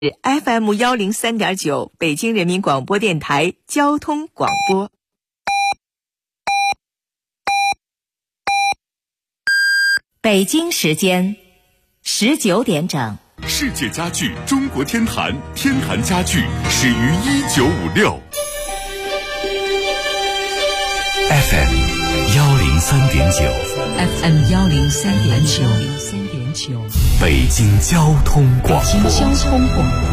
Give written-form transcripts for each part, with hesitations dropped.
FM 103.9北京人民广播电台交通广播。 北京时间19点整。 世界家具中国天坛，天坛家具始于1956。FM 103.9，FM 103.9， 北京交通广播， 北京交通广播，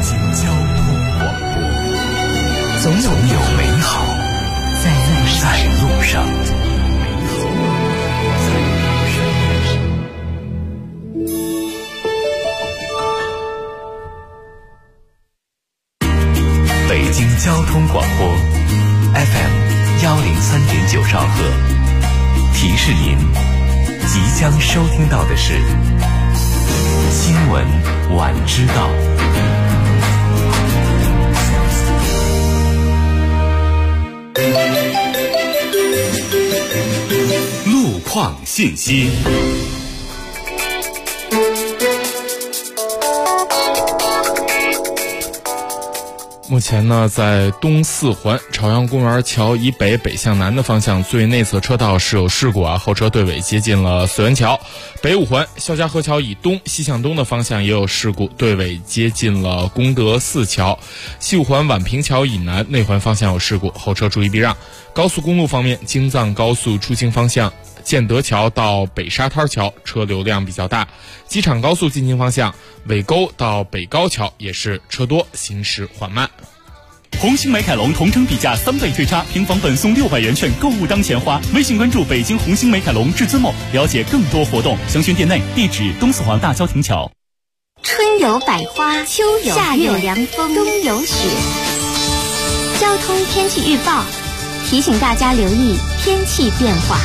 总有美好在路上。北京交通广播 FM 103.9兆赫，提示您即将收听到的是新闻晚知道。路况信息。 目前呢，在东四环朝阳公园桥以北北向南的方向最内侧车道是有事故后车队尾接近了四元桥。北五环肖家河桥以东西向东的方向也有事故，队尾接近了功德寺桥。西五环宛平桥以南内环方向有事故，后车注意避让。高速公路方面，京藏高速出京方向建德桥到北沙滩桥车流量比较大，机场高速进京方向尾沟到北高桥也是车多，行驶缓慢。 红星美凯龙同城比价3倍退差，平房本送600元券，购物当钱花。微信关注北京红星美凯龙至尊梦，了解更多活动，详询店内。地址东四环大郊亭桥。 春有百花，秋有夏有凉风，冬有雪。交通天气预报提醒大家留意天气变化。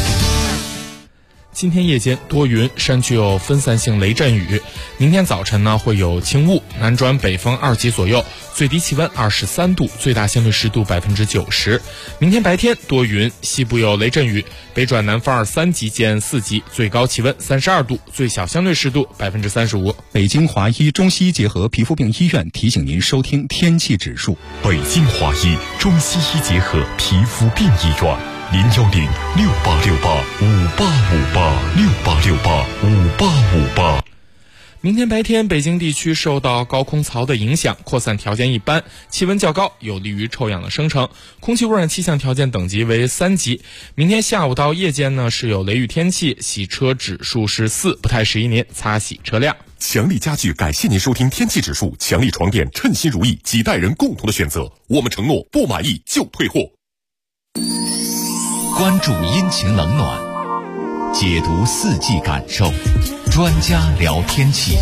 今天夜间多云，山区有分散性雷阵雨。明天早晨呢会有轻雾，南转北风2级左右，最低气温23度，最大相对湿度90%。明天白天多云，西部有雷阵雨，北转南风3级见4级，最高气温32度，最小相对湿度35%。 北京华医中西医结合皮肤病医院提醒您收听天气指数。 北京华医中西医结合皮肤病医院。010-6868-5858，6868-5858。 明天白天，北京地区受到高空槽的影响，扩散条件一般，气温较高，有利于臭氧的生成，空气污染气象条件等级为3级。明天下午到夜间呢是有雷雨天气，洗车指数是4，不太适宜您擦洗车辆。 强力家具感谢您收听天气指数，强力床垫称心如意，几代人共同的选择，我们承诺不满意就退货。 关注阴晴冷暖，解读四季感受，专家聊天气。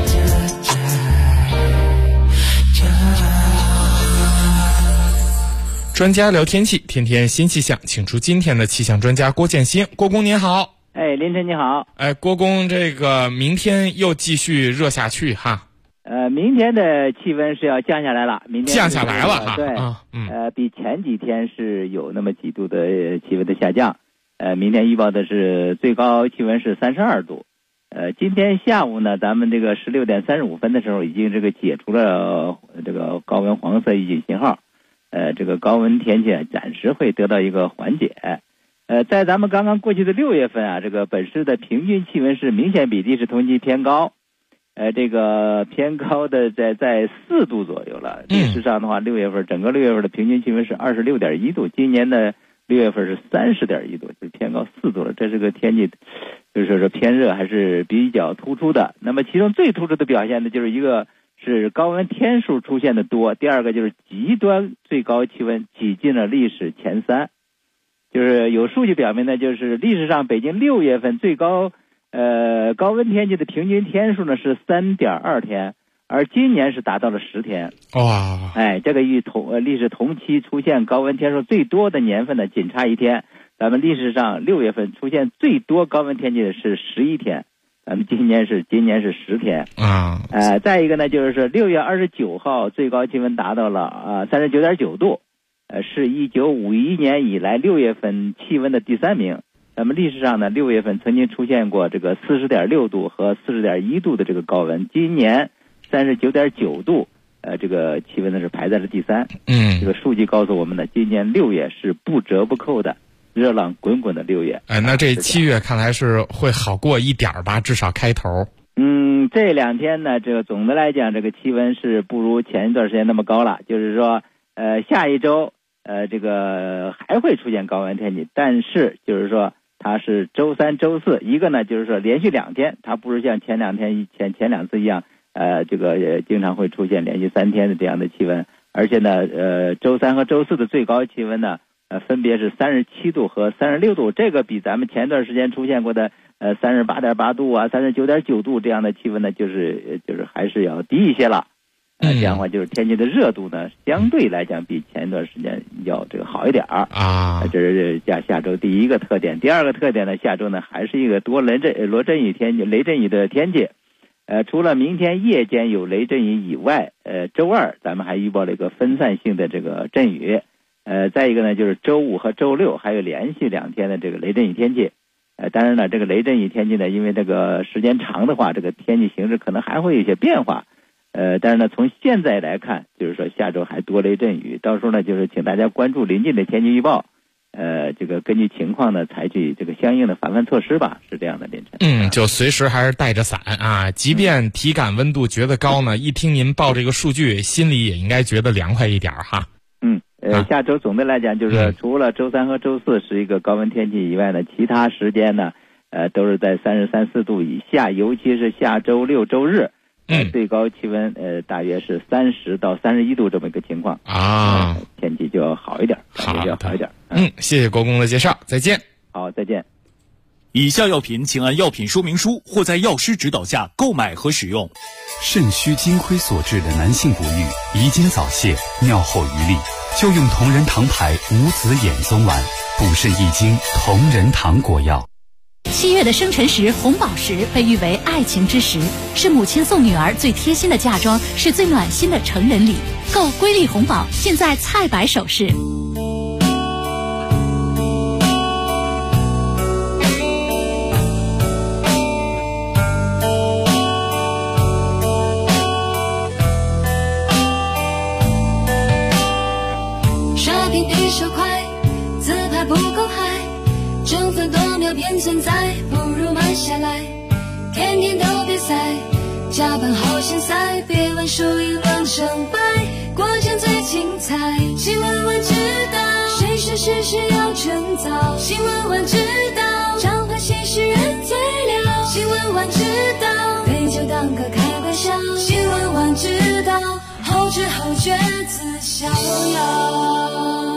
专家聊天气，天天新气象，请出今天的气象专家郭建新。郭工您好。 林晨你好。 郭工，这个明天又继续热下去哈。 明天的气温是要降下来了，明天降下来了哈。 对，比前几天是有那么几度的气温的下降。明天预报的是最高气温是32度。今天下午呢，咱们这个16点35分的时候已经这个解除了这个高温黄色预警信号。这个高温天气暂时会得到一个缓解。在咱们刚刚过去的6月份这个本市的平均气温是明显比历史同期偏高。这个偏高的在4度左右了。历史上的话，6月份整个6月份的平均气温是26.1度，今年的6月份是30.1度，就是偏高4度了。这是个天气，就是说偏热还是比较突出的。那么其中最突出的表现呢，就是一个是高温天数出现的多，第二个就是极端最高气温挤进了历史前3。就是有数据表明呢，就是历史上北京6月份最高高温天气的平均天数呢是3.2天，而今年是达到了10天。 哇！ 这个与历史同期出现高温天数最多的年份呢仅差1天。咱们历史上6月份出现最多高温天气的是11天，咱们今年是10天。再一个呢，就是说6月29号最高气温达到了39.9度，是1951年以来6月份气温的第3名。咱们历史上呢，6月份曾经出现过这个40.6度和40.1度的这个高温，今年 39.9度，这个气温呢是排在了第3。这个数据告诉我们呢，今年6月是不折不扣的热浪滚滚的6月。 那这7月看来是会好过一点吧，至少开头。 这2天呢，这个总的来讲，这个气温是不如前一段时间那么高了。就是说，下一周，这个还会出现高温天气，但是就是说，它是周3、周4，一个呢就是说连续2天，它不是像前2次一样，这个经常会出现连续3天的这样的气温，而且呢，周3和周4的最高气温呢，分别是37度和36度，这个比咱们前段时间出现过的38.8度啊、39.9度这样的气温呢，就是还是要低一些了。这样的话，就是天气的热度呢，相对来讲比前一段时间要这个好一点啊。这是下周第一个特点。第二个特点呢，下周呢还是一个多雷阵雨的天气。除了明天夜间有雷阵雨以外，周2咱们还预报了一个分散性的这个阵雨。再一个呢，就是周5和周6还有连续2天的这个雷阵雨天气。当然了，这个雷阵雨天气呢，因为这个时间长的话，这个天气形势可能还会有一些变化。但是呢，从现在来看，就是说下周还多雷阵雨，到时候呢，就是请大家关注临近的天气预报，这个根据情况呢，采取这个相应的防范措施吧，是这样的，凌晨。 就随时还是带着伞啊，即便体感温度觉得高呢，一听您报这个数据，心里也应该觉得凉快一点哈。 下周总的来讲，就是除了周3和周4是一个高温天气以外呢，其他时间呢，都是在33、4度以下，尤其是下周6、周日。最高气温大约是30到31度这么一个情况啊，天气就要好一点， 谢谢国公的介绍，再见。 好，再见。 以下药品请按药品说明书或在药师指导下购买和使用。 肾虚金亏所致的男性不育、遗精早泄、尿后余力，就用同仁堂牌无子衍宗丸，补肾益精，同仁堂国药。 7月的生辰石红宝石被誉为爱情之石，是母亲送女儿最贴心的嫁妆，是最暖心的成人礼。购瑰丽红宝，尽在菜百首饰。 刷屏比手快，自拍不够嗨，争分夺秒便存在，不如慢下来。天天都比赛，加班好现在，别问输赢论成败，过程最精彩。新闻晚知道，谁说事实要趁早？新闻晚知道，掌握新事人最了。新闻晚知道，对酒当歌开玩笑。新闻晚知道，后知后觉自逍遥。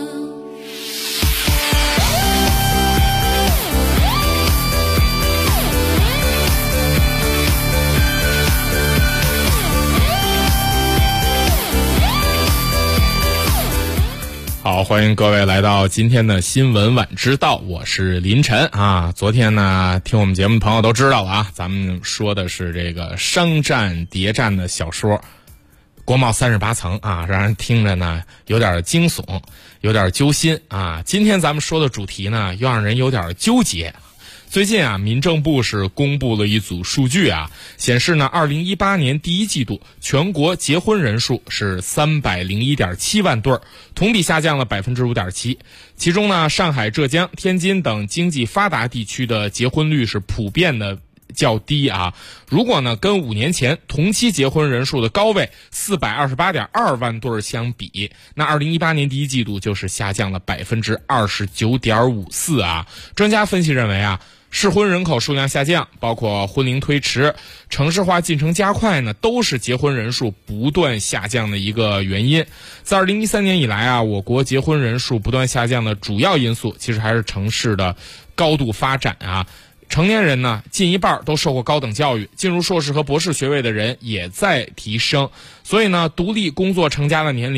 好，欢迎各位来到今天的新闻晚知道，我是林晨啊。昨天呢，听我们节目的朋友都知道了啊，咱们说的是这个商战谍战的小说《国贸38层》啊，让人听着呢有点惊悚，有点揪心啊。今天咱们说的主题呢，又让人有点纠结。最近啊，民政部是公布了一组数据啊，显示呢，2018年第一季度全国结婚人数是301.7万对，同比下降了5.7%。其中呢，上海、浙江、天津等经济发达地区的结婚率是普遍的较低啊。如果呢跟5年前同期结婚人数的高位428.2万对相比，那2018年第一季度就是下降了29.54%啊。专家分析认为啊，适婚人口数量下降，包括婚龄推迟、城市化进程加快呢，都是结婚人数不断下降的一个原因。在2013年以来啊，我国结婚人数不断下降的主要因素，其实还是城市的高度发展啊。成年人呢，近一半都受过高等教育，进入硕士和博士学位的人也在提升，所以呢，独立工作成家的年龄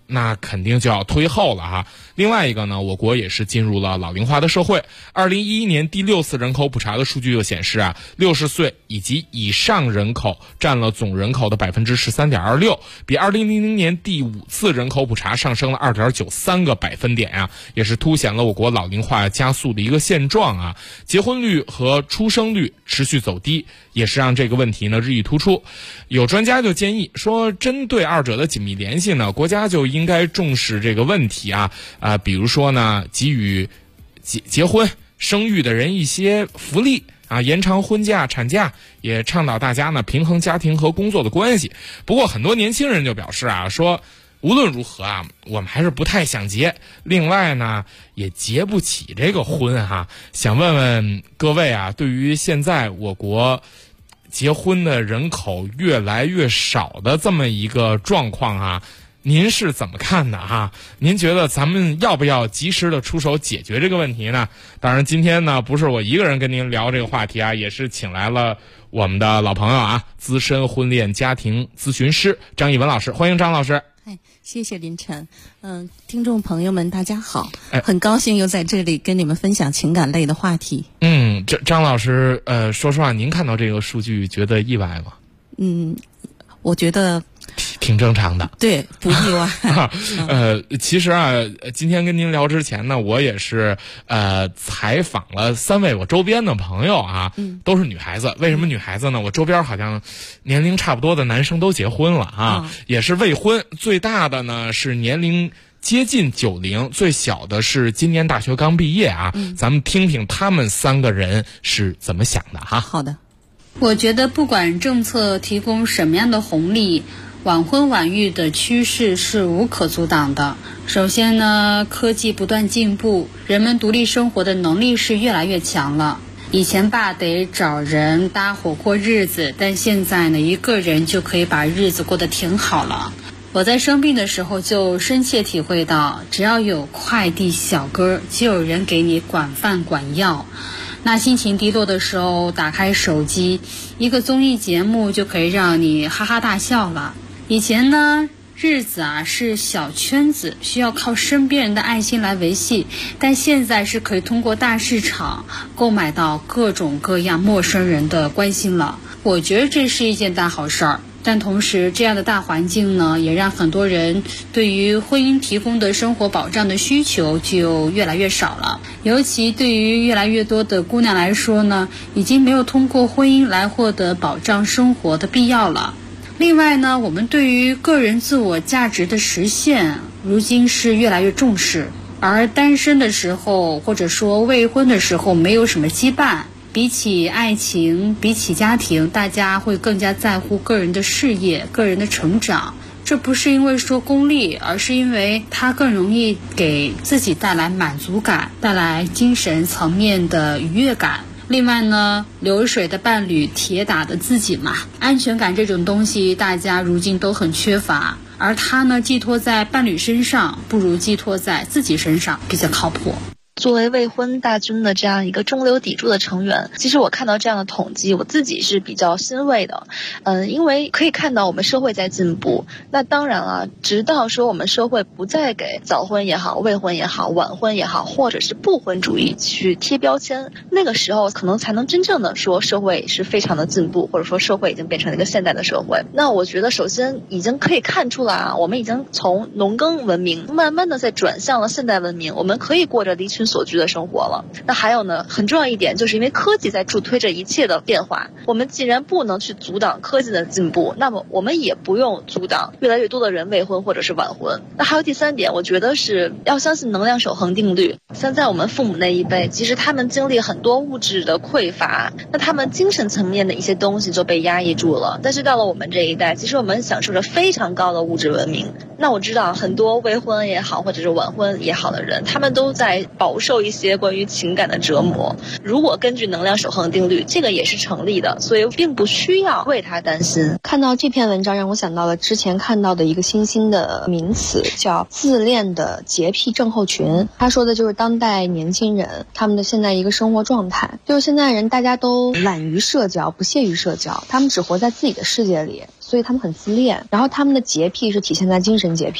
那肯定就要推后了哈。另外一个呢，我国也是进入了老龄化的社会。2011年第6次人口普查的数据就显示啊，60岁以及以上人口占了总人口的 13.26%， 比2000年第5次人口普查上升了 2.93个百分点啊，也是凸显了我国老龄化加速的一个现状啊。结婚率和出生率持续走低，也是让这个问题呢日益突出。有专家就建议说，针对二者的紧密联系呢，国家就应该重视这个问题啊，比如说呢，给予结婚生育的人一些福利啊，延长婚假产假，也倡导大家呢平衡家庭和工作的关系。不过很多年轻人就表示啊，说无论如何啊，我们还是不太想结，另外呢也结不起这个婚哈。想问问各位啊，对于现在我国结婚的人口越来越少的这么一个状况啊，您是怎么看的哈？您觉得咱们要不要及时的出手解决这个问题呢？当然今天呢不是我一个人跟您聊这个话题啊，也是请来了我们的老朋友啊，资深婚恋家庭咨询师张艺文老师，欢迎张老师。 谢谢林晨。听众朋友们大家好，很高兴又在这里跟你们分享情感类的话题。 张老师，说实话，您看到这个数据觉得意外吗？ 我觉得挺正常的， 对，不意外。 其实啊，今天跟您聊之前呢，我也是采访了3位我周边的朋友啊，都是女孩子。为什么女孩子呢？我周边好像年龄差不多的男生都结婚了啊，也是未婚。最大的呢是年龄接近90，最小的是今年大学刚毕业啊。咱们听听他们3个人是怎么想的哈。 好的。 我觉得不管政策提供什么样的红利，晚婚晚育的趋势是无可阻挡的。首先呢，科技不断进步，人们独立生活的能力是越来越强了。以前吧得找人搭伙过日子，但现在呢，一个人就可以把日子过得挺好了。我在生病的时候就深切体会到，只要有快递小哥，就有人给你管饭管药。那心情低落的时候，打开手机，一个综艺节目就可以让你哈哈大笑了。以前呢，日子啊是小圈子，需要靠身边人的爱心来维系，但现在是可以通过大市场购买到各种各样陌生人的关心了。我觉得这是一件大好事儿。但同时，这样的大环境呢，也让很多人对于婚姻提供的生活保障的需求就越来越少了。尤其对于越来越多的姑娘来说呢，已经没有通过婚姻来获得保障生活的必要了。另外呢，我们对于个人自我价值的实现，如今是越来越重视。而单身的时候，或者说未婚的时候，没有什么羁绊。比起爱情，比起家庭，大家会更加在乎个人的事业、个人的成长。这不是因为说功利，而是因为它更容易给自己带来满足感，带来精神层面的愉悦感。另外呢，流水的伴侣，铁打的自己嘛，安全感这种东西大家如今都很缺乏，而它呢寄托在伴侣身上，不如寄托在自己身上比较靠谱。 作为未婚大军的这样一个中流砥柱的成员，其实我看到这样的统计，我自己是比较欣慰的。因为可以看到我们社会在进步。那当然了，直到说我们社会不再给早婚也好、未婚也好、晚婚也好，或者是不婚主义去贴标签，那个时候可能才能真正的说社会是非常的进步，或者说社会已经变成了一个现代的社会。那我觉得首先已经可以看出来啊，我们已经从农耕文明慢慢的在转向了现代文明，我们可以过着离群所居的生活了。那还有呢，很重要一点，就是因为科技在助推着一切的变化，我们既然不能去阻挡科技的进步，那么我们也不用阻挡越来越多的人未婚或者是晚婚。那还有第3点，我觉得是要相信能量守恒定律。像在我们父母那一辈，其实他们经历很多物质的匮乏，那他们精神层面的一些东西就被压抑住了。但是到了我们这一代，其实我们享受着非常高的物质文明。那我知道很多未婚也好，或者是晚婚也好的人，他们都在饱受一些关于情感的折磨。如果根据能量守恒定律，这个也是成立的，所以并不需要为他担心。看到这篇文章，让我想到了之前看到的一个新兴的名词，叫自恋的洁癖症候群。他说的就是当代年轻人他们的现在一个生活状态，就是现在人大家都懒于社交，不屑于社交，他们只活在自己的世界里，所以他们很自恋。然后他们的洁癖是体现在精神洁癖。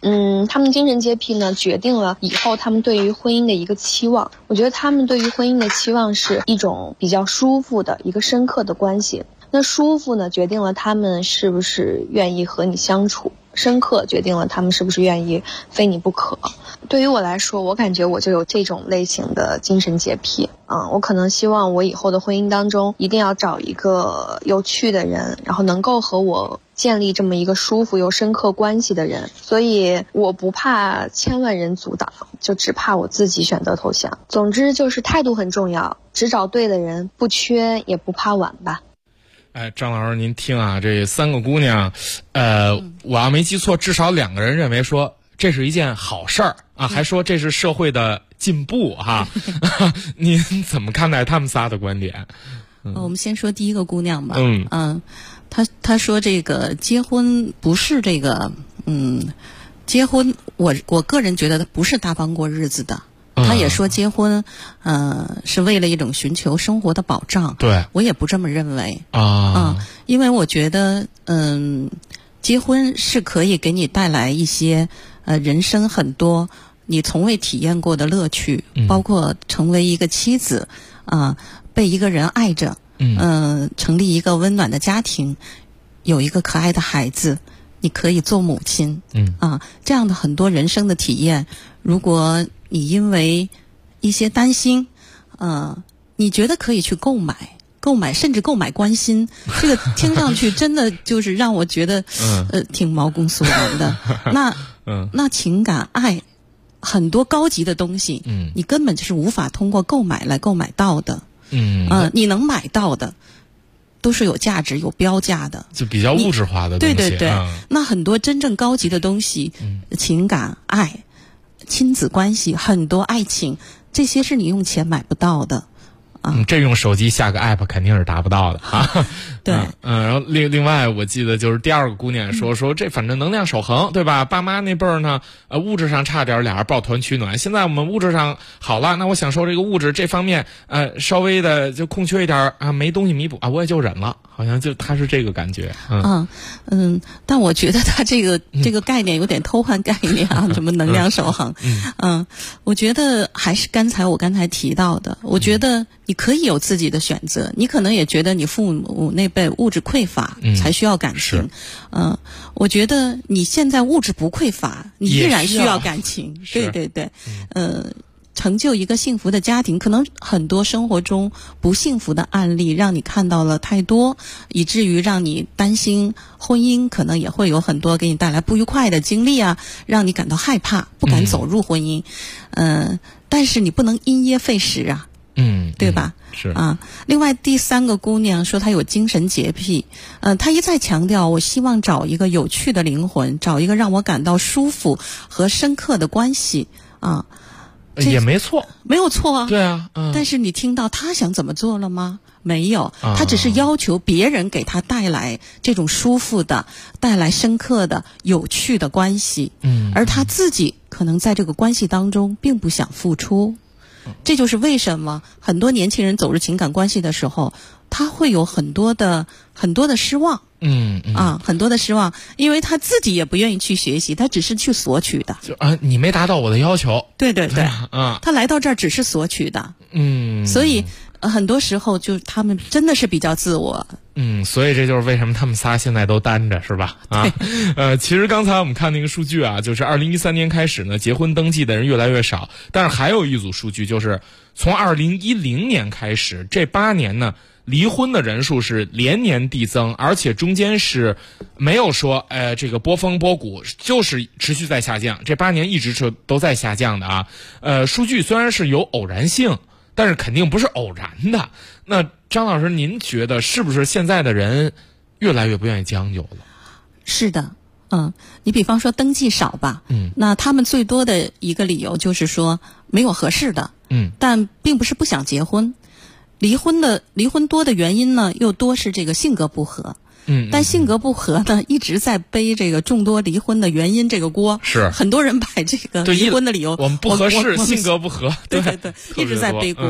他们精神洁癖呢，决定了以后他们对于婚姻的一个期望。我觉得他们对于婚姻的期望是一种比较舒服的一个深刻的关系。那舒服呢，决定了他们是不是愿意和你相处；深刻决定了他们是不是愿意非你不可。对于我来说，我感觉我就有这种类型的精神洁癖。我可能希望我以后的婚姻当中一定要找一个有趣的人，然后能够和我建立这么一个舒服又深刻关系的人。所以我不怕千万人阻挡，就只怕我自己选择投降。总之就是态度很重要，只找对的人，不缺也不怕晚吧。 张老师您听啊，这3个姑娘，我要没记错，至少2个人认为说这是一件好事儿啊，还说这是社会的进步哈。您怎么看待他们仨的观点？ 我们先说第一个姑娘吧。她说这个结婚不是这个，结婚我个人觉得不是大方过日子的。他也说结婚，是为了一种寻求生活的保障。 对， 我也不这么认为啊， 因为我觉得，结婚是可以给你带来一些人生很多你从未体验过的乐趣，包括成为一个妻子被一个人爱着，成立一个温暖的家庭，有一个可爱的孩子，你可以做母亲，这样的很多人生的体验，如果你因为一些担心，你觉得可以去购买，甚至购买关心，这个听上去真的就是让我觉得，挺毛骨悚然的。那情感、爱，很多高级的东西，你根本就是无法通过购买来购买到的。你能买到的，都是有价值、有标价的， 就比较物质化的东西。 对，那很多真正高级的东西，情感、爱。亲子关系，很多爱情，这些是你用钱买不到的。 这用手机下个 app 肯定是达不到的啊。 对， 然后另外我记得就是第2个姑娘说这反正能量守恒，对吧？爸妈那辈儿呢，物质上差点，俩人抱团取暖。现在我们物质上好了，那我享受这个物质这方面，稍微的就空缺一点啊，没东西弥补啊，我也就忍了。好像就他是这个感觉。 但我觉得他这个概念有点偷换概念啊，什么能量守恒。我觉得还是我刚才提到的，我觉得你可以有自己的选择，你可能也觉得你父母那辈物质匮乏，才需要感情。我觉得你现在物质不匮乏，你依然需要感情。对，成就一个幸福的家庭，可能很多生活中不幸福的案例让你看到了太多，以至于让你担心婚姻可能也会有很多给你带来不愉快的经历啊，让你感到害怕，不敢走入婚姻。但是你不能因噎废食啊。对吧？ 是啊。另外第3个姑娘说她有精神洁癖，她一再强调，我希望找一个有趣的灵魂，找一个让我感到舒服和深刻的关系啊。 也没错， 没有错啊。 对啊， 但是你听到他想怎么做了吗？没有，他只是要求别人给他带来这种舒服的、带来深刻的、有趣的关系。而他自己可能在这个关系当中并不想付出。这就是为什么很多年轻人走入情感关系的时候，他会有很多的失望。很多的失望，因为他自己也不愿意去学习，他只是去索取的。 你没达到我的要求。 对，他来到这儿只是索取的。所以很多时候就他们真的是比较自我。 所以这就是为什么他们仨现在都单着，是吧？其实刚才我们看那个数据啊，就是2013年开始呢，结婚登记的人越来越少，但是还有一组数据，就是从2010年开始，这8年呢，离婚的人数是连年递增，而且中间是没有说这个波峰波谷，就是持续在下降。这8年一直是都在下降的啊。数据虽然是有偶然性，但是肯定不是偶然的。那张老师，您觉得是不是现在的人越来越不愿意将就了？ 是的。你比方说登记少吧，那他们最多的一个理由就是说没有合适的，但并不是不想结婚。离婚多的原因呢，又多是这个性格不合。但性格不合呢，一直在背这个众多离婚的原因这个锅。是很多人把这个离婚的理由， 我们不合适，性格不合， 对，一直在背锅。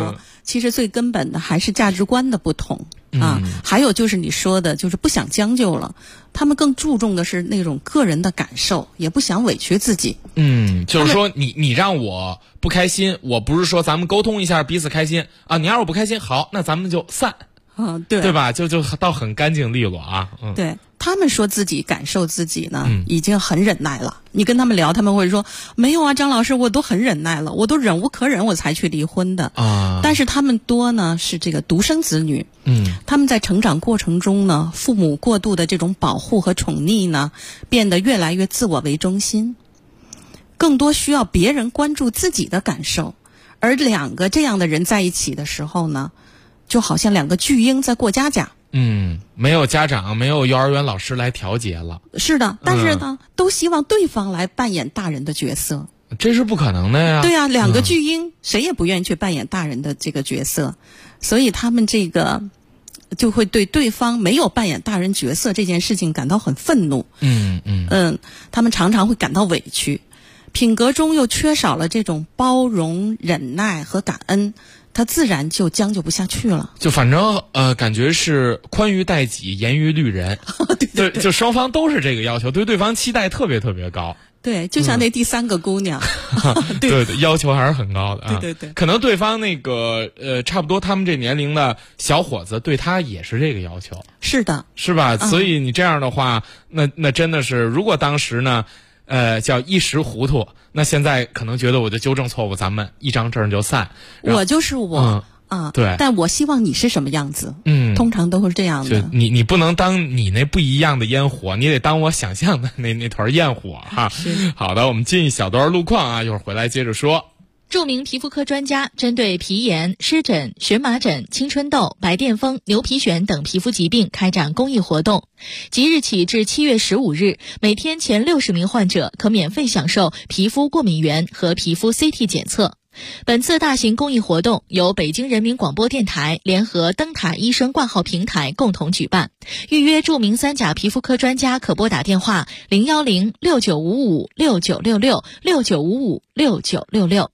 其实最根本的还是价值观的不同啊。还有就是你说的，就是不想将就了，他们更注重的是那种个人的感受，也不想委屈自己。 就是说你让我不开心，我不是说咱们沟通一下彼此开心啊，你让我不开心，好，那咱们就散。对吧？就倒很干净利落啊。 对，他们说自己感受自己呢，已经很忍耐了。你跟他们聊，他们会说没有啊，张老师，我都很忍耐了，我都忍无可忍，我才去离婚的啊。但是他们多呢是这个独生子女，他们在成长过程中呢，父母过度的这种保护和宠溺呢，变得越来越自我为中心，更多需要别人关注自己的感受。而两个这样的人在一起的时候呢，就好像两个巨婴在过家家。 没有家长，没有幼儿园老师来调节了。 是的，但是呢，都希望对方来扮演大人的角色。 这是不可能的呀。 对呀，两个巨婴，谁也不愿意去扮演大人的这个角色，所以他们这个就会对对方没有扮演大人角色这件事情感到很愤怒。他们常常会感到委屈，品格中又缺少了这种包容、忍耐和感恩。他自然就将就不下去了， 就反正感觉是宽于待己，严于律人。对，就双方都是这个要求，对对方期待特别特别高。 对，就像那第三个姑娘， 对，要求还是很高的啊。 对， 可能对方那个差不多他们这年龄的小伙子对他也是这个要求。 是的， 是吧？所以你这样的话，那真的是，如果当时呢，叫一时糊涂。那现在可能觉得我就纠正错误，咱们一张证就散。 我就是我对。 但我希望你是什么样子？通常都是这样的。 你不能当你那不一样的烟火，你得当我想象的那团焰火哈。好的，我们进一小段路况啊，一会儿回来接着说。 著名皮肤科专家针对皮炎、湿疹、荨麻疹、青春痘、白癜风、牛皮癣等皮肤疾病开展公益活动。即日起至7月15日，每天前60名患者可免费享受皮肤过敏原和皮肤 CT 检测。本次大型公益活动由北京人民广播电台联合灯塔医生挂号平台共同举办。预约著名三甲皮肤科专家可拨打电话01069556966 69556966。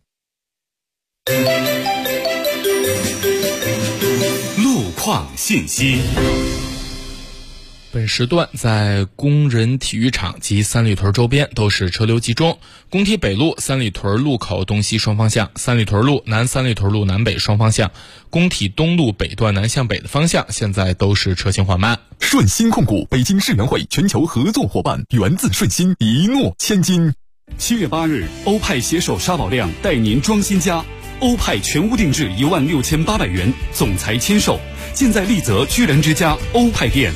路况信息。 本时段在工人体育场及三里屯周边都是车流集中。工体北路三里屯路口东西双方向，三里屯路南三里屯路南北双方向，工体东路北段南向北的方向现在都是车行缓慢。 顺鑫控股北京世园会全球合作伙伴，源自顺鑫，一诺千金。 7月8日，欧派携手沙宝亮带您装新家。欧派全屋定制16800元，总裁签售，现在丽泽居然之家欧派店。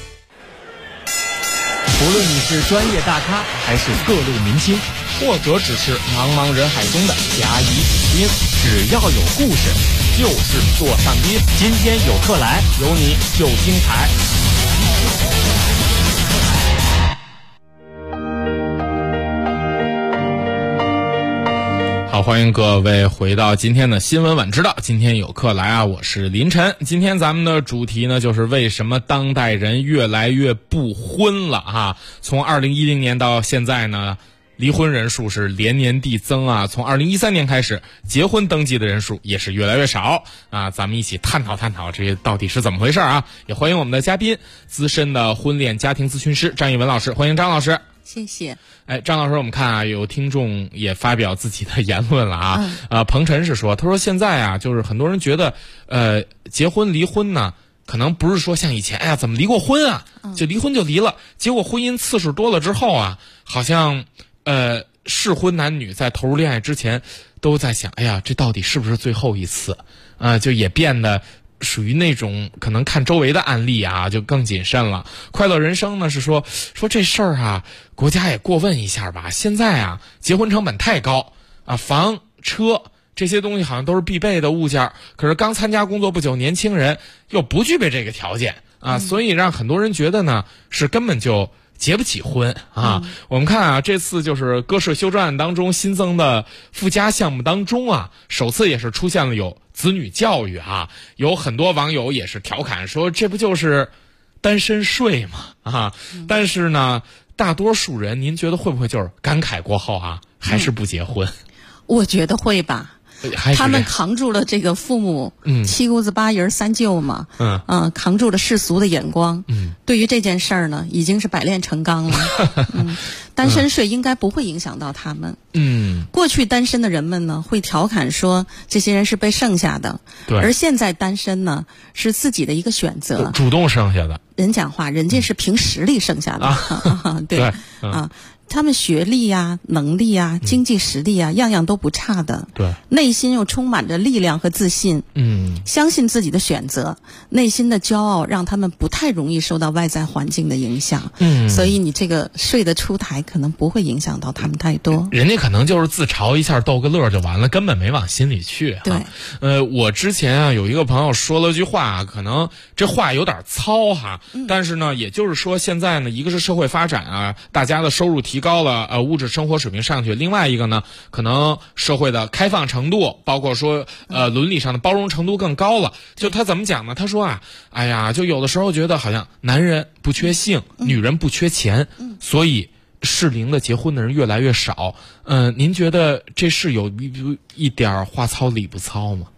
无论你是专业大咖，还是各路明星，或者只是茫茫人海中的甲乙丙丁，只要有故事，就是座上宾。今天有客来，有你就精彩。 好，欢迎各位回到今天的新闻晚知道。今天有客来啊，我是林晨。今天咱们的主题呢，就是为什么当代人越来越不婚了啊？从2010年到现在呢，离婚人数是连年递增啊。从2013年开始，结婚登记的人数也是越来越少啊。咱们一起探讨探讨这到底是怎么回事啊？也欢迎我们的嘉宾，资深的婚恋家庭咨询师张一文老师，欢迎张老师。 谢谢。 张老师，我们看啊，有听众也发表自己的言论了啊。彭晨是说，他说现在啊，就是很多人觉得，结婚离婚呢，可能不是说像以前，哎呀，怎么离过婚啊？就离婚就离了，结果婚姻次数多了之后啊，好像适婚男女在投入恋爱之前都在想，哎呀，这到底是不是最后一次？就也变得属于那种可能看周围的案例啊，就更谨慎了。快乐人生呢是说这事儿啊，国家也过问一下吧。现在啊，结婚成本太高啊，房车这些东西好像都是必备的物件，可是刚参加工作不久，年轻人又不具备这个条件啊，所以让很多人觉得呢是根本就结不起婚啊。我们看啊，这次就是个税修正案当中新增的附加项目当中啊，首次也是出现了有子女教育啊，有很多网友也是调侃说，这不就是单身税吗？啊，但是呢，大多数人您觉得会不会就是感慨过后啊，还是不结婚？ 我觉得会吧。 他们扛住了这个父母七姑子八姨三舅嘛，扛住了世俗的眼光，对于这件事儿呢，已经是百炼成钢了。单身税应该不会影响到他们。过去单身的人们呢，会调侃说这些人是被剩下的， 对， 而现在单身呢，是自己的一个选择， 主动剩下的。 人讲话，人家是凭实力剩下的，对啊。他们学历呀、能力呀、经济实力呀，样样都不差的。 对， 内心又充满着力量和自信。相信自己的选择，内心的骄傲让他们不太容易受到外在环境的影响。所以你这个税的出台可能不会影响到他们太多。 人家可能就是自嘲一下，逗个乐就完了，根本没往心里去。 对， 我之前啊有一个朋友说了句话，可能这话有点糙哈，但是呢，也就是说现在呢，一个是社会发展啊，大家的收入提高了，物质生活水平上去；另外一个呢，可能社会的开放程度，包括说伦理上的包容程度更高了。就他怎么讲呢？他说啊，哎呀，就有的时候觉得好像男人不缺性，女人不缺钱，所以适龄的结婚的人越来越少。您觉得这是有一点话糙理不糙吗？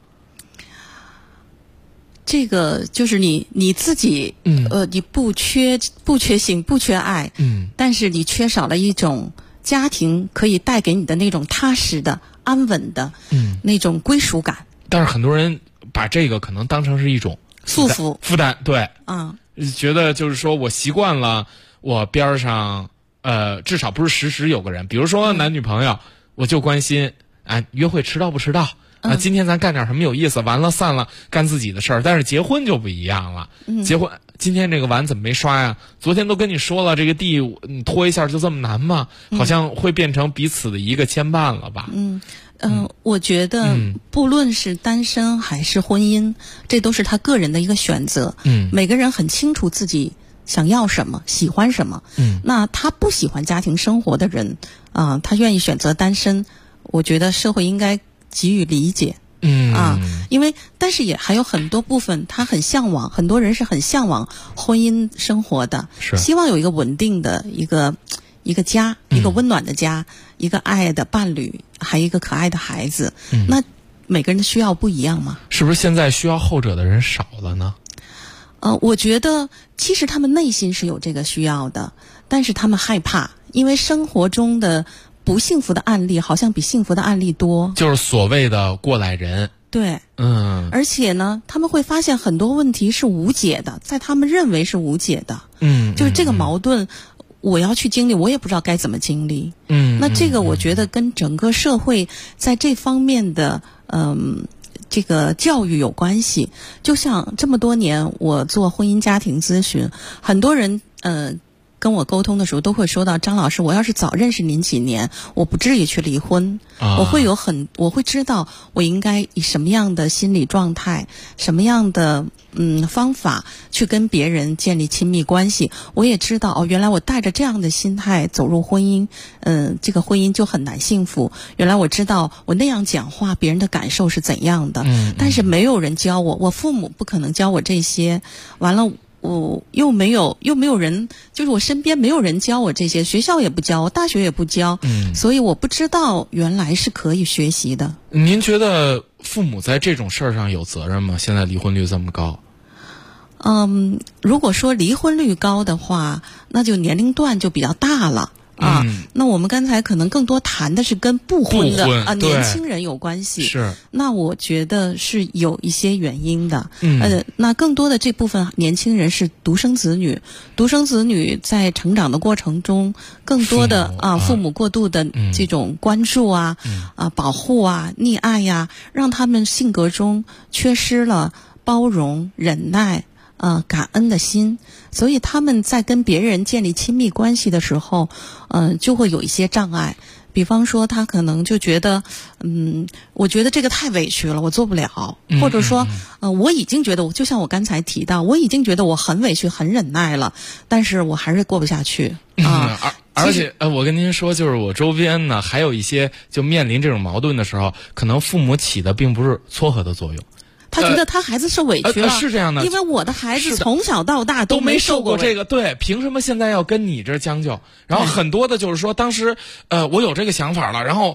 这个就是你自己，你不缺性，不缺爱，但是你缺少了一种家庭可以带给你的那种踏实的、安稳的，那种归属感。 但是很多人把这个可能当成是一种束缚、 负担，对，觉得就是说我习惯了，我边上至少不是时时有个人，比如说男女朋友，我就关心约会迟到不迟到。今天咱干点什么有意思，完了散了干自己的事儿。但是结婚就不一样了，结婚今天这个碗怎么没刷呀？昨天都跟你说了，这个地你拖一下就这么难吗？好像会变成彼此的一个牵绊了吧？ 我觉得不论是单身还是婚姻，这都是他个人的一个选择。每个人很清楚自己想要什么，喜欢什么。那他不喜欢家庭生活的人他愿意选择单身，我觉得社会应该给予理解。因为但是也还有很多部分他很向往，很多人是很向往婚姻生活的，希望有一个稳定的一个家，一个温暖的家，一个爱的伴侣，还有一个可爱的孩子。那每个人的需要不一样嘛？ 是不是现在需要后者的人少了呢？ 我觉得其实他们内心是有这个需要的，但是他们害怕，因为生活中的不幸福的案例好像比幸福的案例多， 就是所谓的过来人。 对，而且呢，他们会发现很多问题是无解的，在他们认为是无解的。就是这个矛盾，我要去经历，我也不知道该怎么经历。那这个我觉得跟整个社会在这方面的这个教育有关系。就像这么多年我做婚姻家庭咨询，很多人跟我沟通的时候都会说到，张老师，我要是早认识您几年，我不至于去离婚。我会知道我应该以什么样的心理状态，什么样的方法去跟别人建立亲密关系。我也知道原来我带着这样的心态走入婚姻，这个婚姻就很难幸福。原来我知道我那样讲话，别人的感受是怎样的。但是没有人教我，我父母不可能教我这些。完了。我又没有人，就是我身边没有人教我这些，学校也不教，我大学也不教，所以我不知道原来是可以学习的。 您觉得父母在这种事儿上有责任吗？现在离婚率这么高。 如果说离婚率高的话，那就年龄段就比较大了。那我们刚才可能更多谈的是跟不婚的年轻人有关系。 是， 那我觉得是有一些原因的。那更多的这部分年轻人是独生子女，独生子女在成长的过程中，更多的父母过度的这种关注保护溺爱呀，让他们性格中缺失了包容、忍耐。感恩的心，所以他们在跟别人建立亲密关系的时候，就会有一些障碍。比方说，他可能就觉得，我觉得这个太委屈了，我做不了，或者说，我已经觉得，就像我刚才提到，我已经觉得我很委屈、很忍耐了，但是我还是过不下去而且我跟您说，就是我周边呢，还有一些就面临这种矛盾的时候，可能父母起的并不是撮合的作用。 他觉得他孩子受委屈了， 是这样的， 因为我的孩子从小到大都没受过这个，对，凭什么现在要跟你这将就？然后很多的就是说，当时我有这个想法了，然后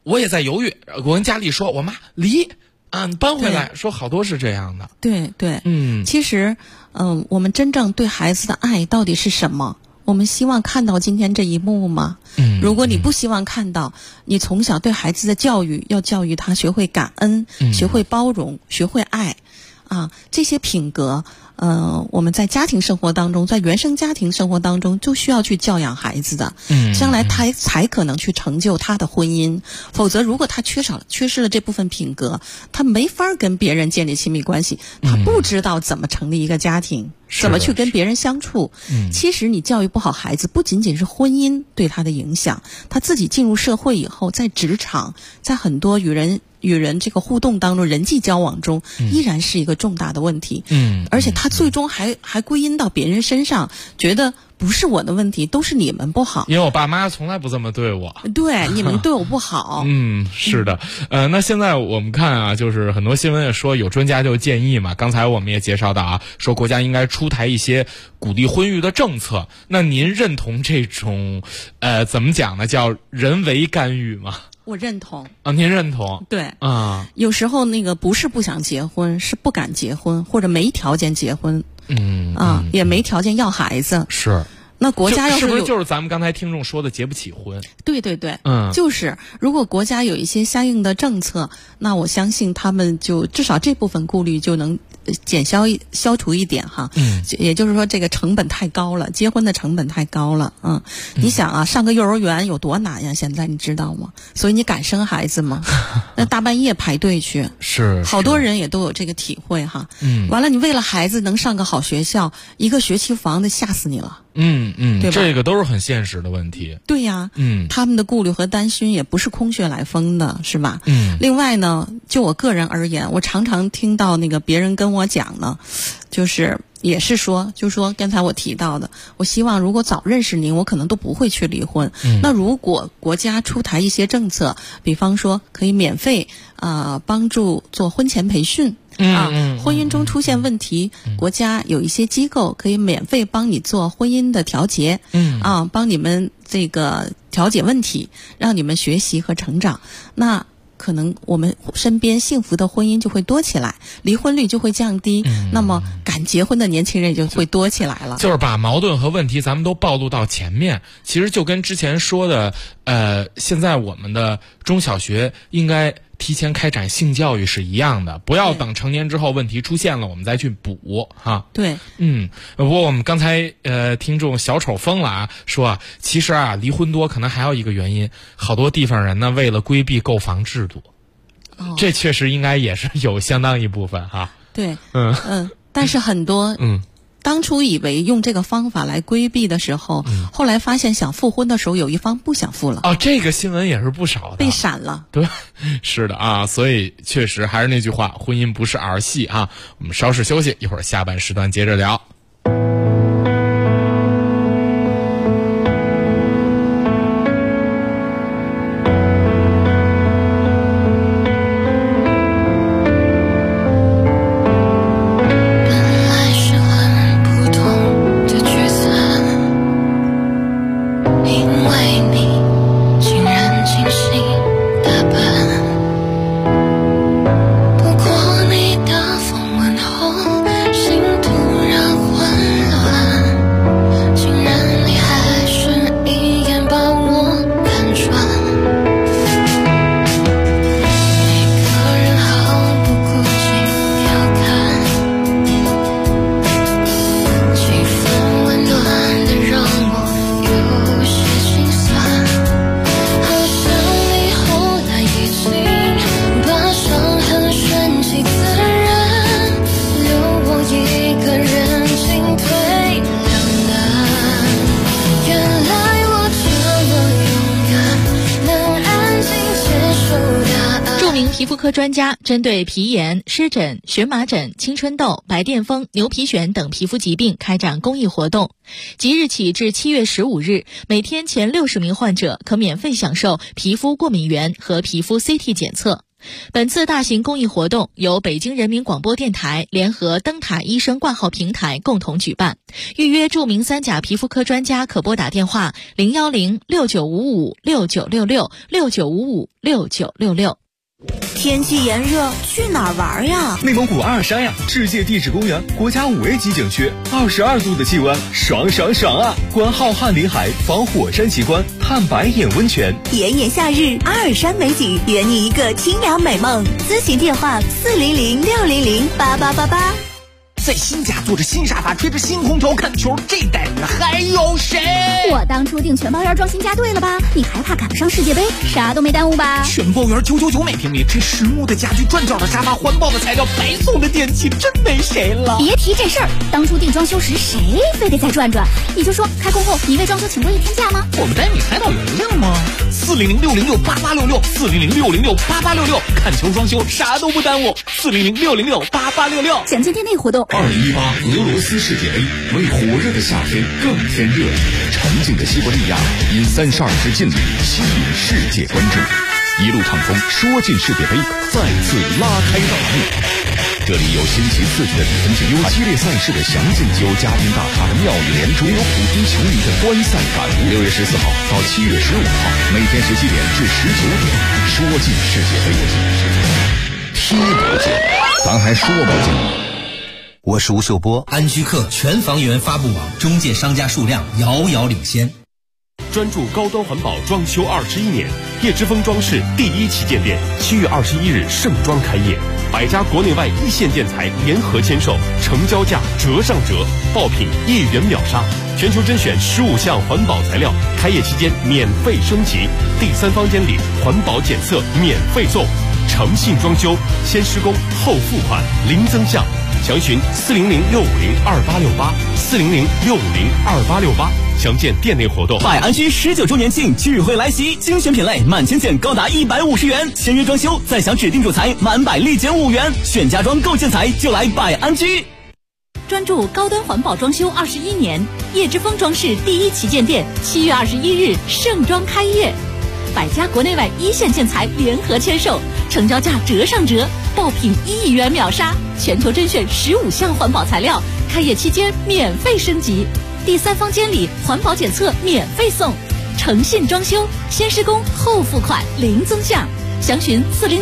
我也在犹豫，我跟家里说，我妈离啊，你搬回来，说好多是这样的。 对对，其实，我们真正对孩子的爱到底是什么？我们希望看到今天这一幕吗？如果你不希望看到，你从小对孩子的教育要教育他学会感恩，学会包容，学会爱，啊，这些品格。我们在家庭生活当中，在原生家庭生活当中，就需要去教养孩子的，将来他才可能去成就他的婚姻。否则，如果他缺失了这部分品格，他没法跟别人建立亲密关系，他不知道怎么成立一个家庭，怎么去跟别人相处。其实你教育不好孩子，不仅仅是婚姻对他的影响，他自己进入社会以后，在职场，在很多与人这个互动当中，人际交往中，依然是一个重大的问题。而且他最终还归因到别人身上，觉得不是我的问题，都是你们不好。 因为我爸妈从来不这么对我。 对，你们对我不好。 是的。那现在我们看啊，就是很多新闻也说，有专家就建议嘛，刚才我们也介绍到啊，说国家应该出台一些鼓励婚育的政策。那您认同这种怎么讲呢，叫人为干预吗？ 我认同啊，您认同？ 对啊， 有时候那个不是不想结婚，是不敢结婚，或者没条件结婚，也没条件要孩子。 是。 那国家要是不是就是咱们刚才听众说的结不起婚？对对对，就是如果国家有一些相应的政策，那我相信他们就至少这部分顾虑就能消除一点哈。也就是说这个成本太高了，结婚的成本太高了。你想啊，上个幼儿园有多难呀？现在你知道吗？所以你敢生孩子吗？那大半夜排队去， 是好多人也都有这个体会哈。完了，你为了孩子能上个好学校，一个学区房的吓死你了。对吧？ 这个都是很现实的问题。 对呀，他们的顾虑和担心也不是空穴来风的，是吧？另外呢，就我个人而言，我常常听到那个别人跟我讲呢，就是也是说，就说刚才我提到的，我希望如果早认识您，我可能都不会去离婚。那如果国家出台一些政策，比方说可以免费帮助做婚前培训。婚姻中出现问题，国家有一些机构可以免费帮你做婚姻的调节，帮你们这个调解问题，让你们学习和成长。那可能我们身边幸福的婚姻就会多起来，离婚率就会降低，那么敢结婚的年轻人也就会多起来了。 就是把矛盾和问题咱们都暴露到前面，其实就跟之前说的，现在我们的中小学应该提前开展性教育是一样的，不要等成年之后问题出现了我们再去补哈。 对， 不过我们刚才听众小丑疯了啊，说啊，其实啊离婚多可能还有一个原因，好多地方人呢为了规避购房制度，这确实应该也是有相当一部分哈。 对，但是很多当初以为用这个方法来规避的时候，后来发现想复婚的时候有一方不想复了。 这个新闻也是不少的， 被闪了。 对，是的啊，所以确实还是那句话，婚姻不是儿戏啊。我们稍事休息，一会儿下半时段接着聊。 皮肤科专家针对皮炎、湿疹、荨麻疹、青春痘、白癜风、牛皮癣等皮肤疾病开展公益活动。即日起至7月15日，每天前60名患者可免费享受皮肤过敏原和皮肤 CT 检测。 本次大型公益活动由北京人民广播电台联合灯塔医生挂号平台共同举办。预约著名3甲皮肤科专家可拨打电话010-6955-6966 天气炎热，去哪儿玩呀？ 内蒙古阿尔山呀，世界地质公园，国家5A级景区，22度的气温，爽爽爽啊！观浩瀚林海，访火山奇观，探白眼温泉。 炎炎夏日，阿尔山美景，圆你一个清凉美梦。咨询电话400-600-8888。 在新家坐着新沙发，吹着新空调看球，这待遇还有谁？ 我当初订全包园装新家对了吧？你还怕赶不上世界杯？啥都没耽误吧？ 全包园999每平米，这实木的家具，转角的沙发，环保的材料，白送的电器，真没谁了。 别提这事儿，当初订装修时谁非得再转转？你就说开工后你为装修请过1天假吗？ 我们带你猜到油亮吗？400-606-8866，400-606-8866，看球装修啥都不耽误。400-606-8866， 详见店内活动。 2018俄罗斯世界杯，为火热的夏天更添热力。沉静的西伯利亚因32支劲旅吸引世界关注，一路畅通，说进世界杯再次拉开大幕。这里有新奇刺激的比分之优，激烈赛事的详尽，有家庭大咖的妙语连珠，有普通球迷的观赛感悟。6月14号到7月15号，每天17点至19点，说进世界杯，踢不进，咱还说不进。 我是吴秀波，安居客全房源发布网中介商家数量遥遥领先。 专注高端环保装修21年，叶之峰装饰第1旗舰店7月21日盛装开业，100家国内外一线建材联合签售，成交价折上折，爆品1元秒杀，全球甄选15项环保材料，开业期间免费升级，第3方监理环保检测免费送，诚信装修，先施工后付款，零增项。详询400-650-2868，400-650-2868，详见店内活动。 百安居19周年庆聚会来袭，精选品类满千件高达150元，签约装修再享指定主材满100立减5元，选家装购建材就来百安居。 专注高端环保装修21年，叶之峰装饰第1旗舰店7月21日盛装开业，100家国内外一线建材联合签售，成交价折上折，爆品1元秒杀，全球甄选15项环保材料，开业期间免费升级，第3方监理环保检测免费送，诚信装修，先施工后付款，零增项。详询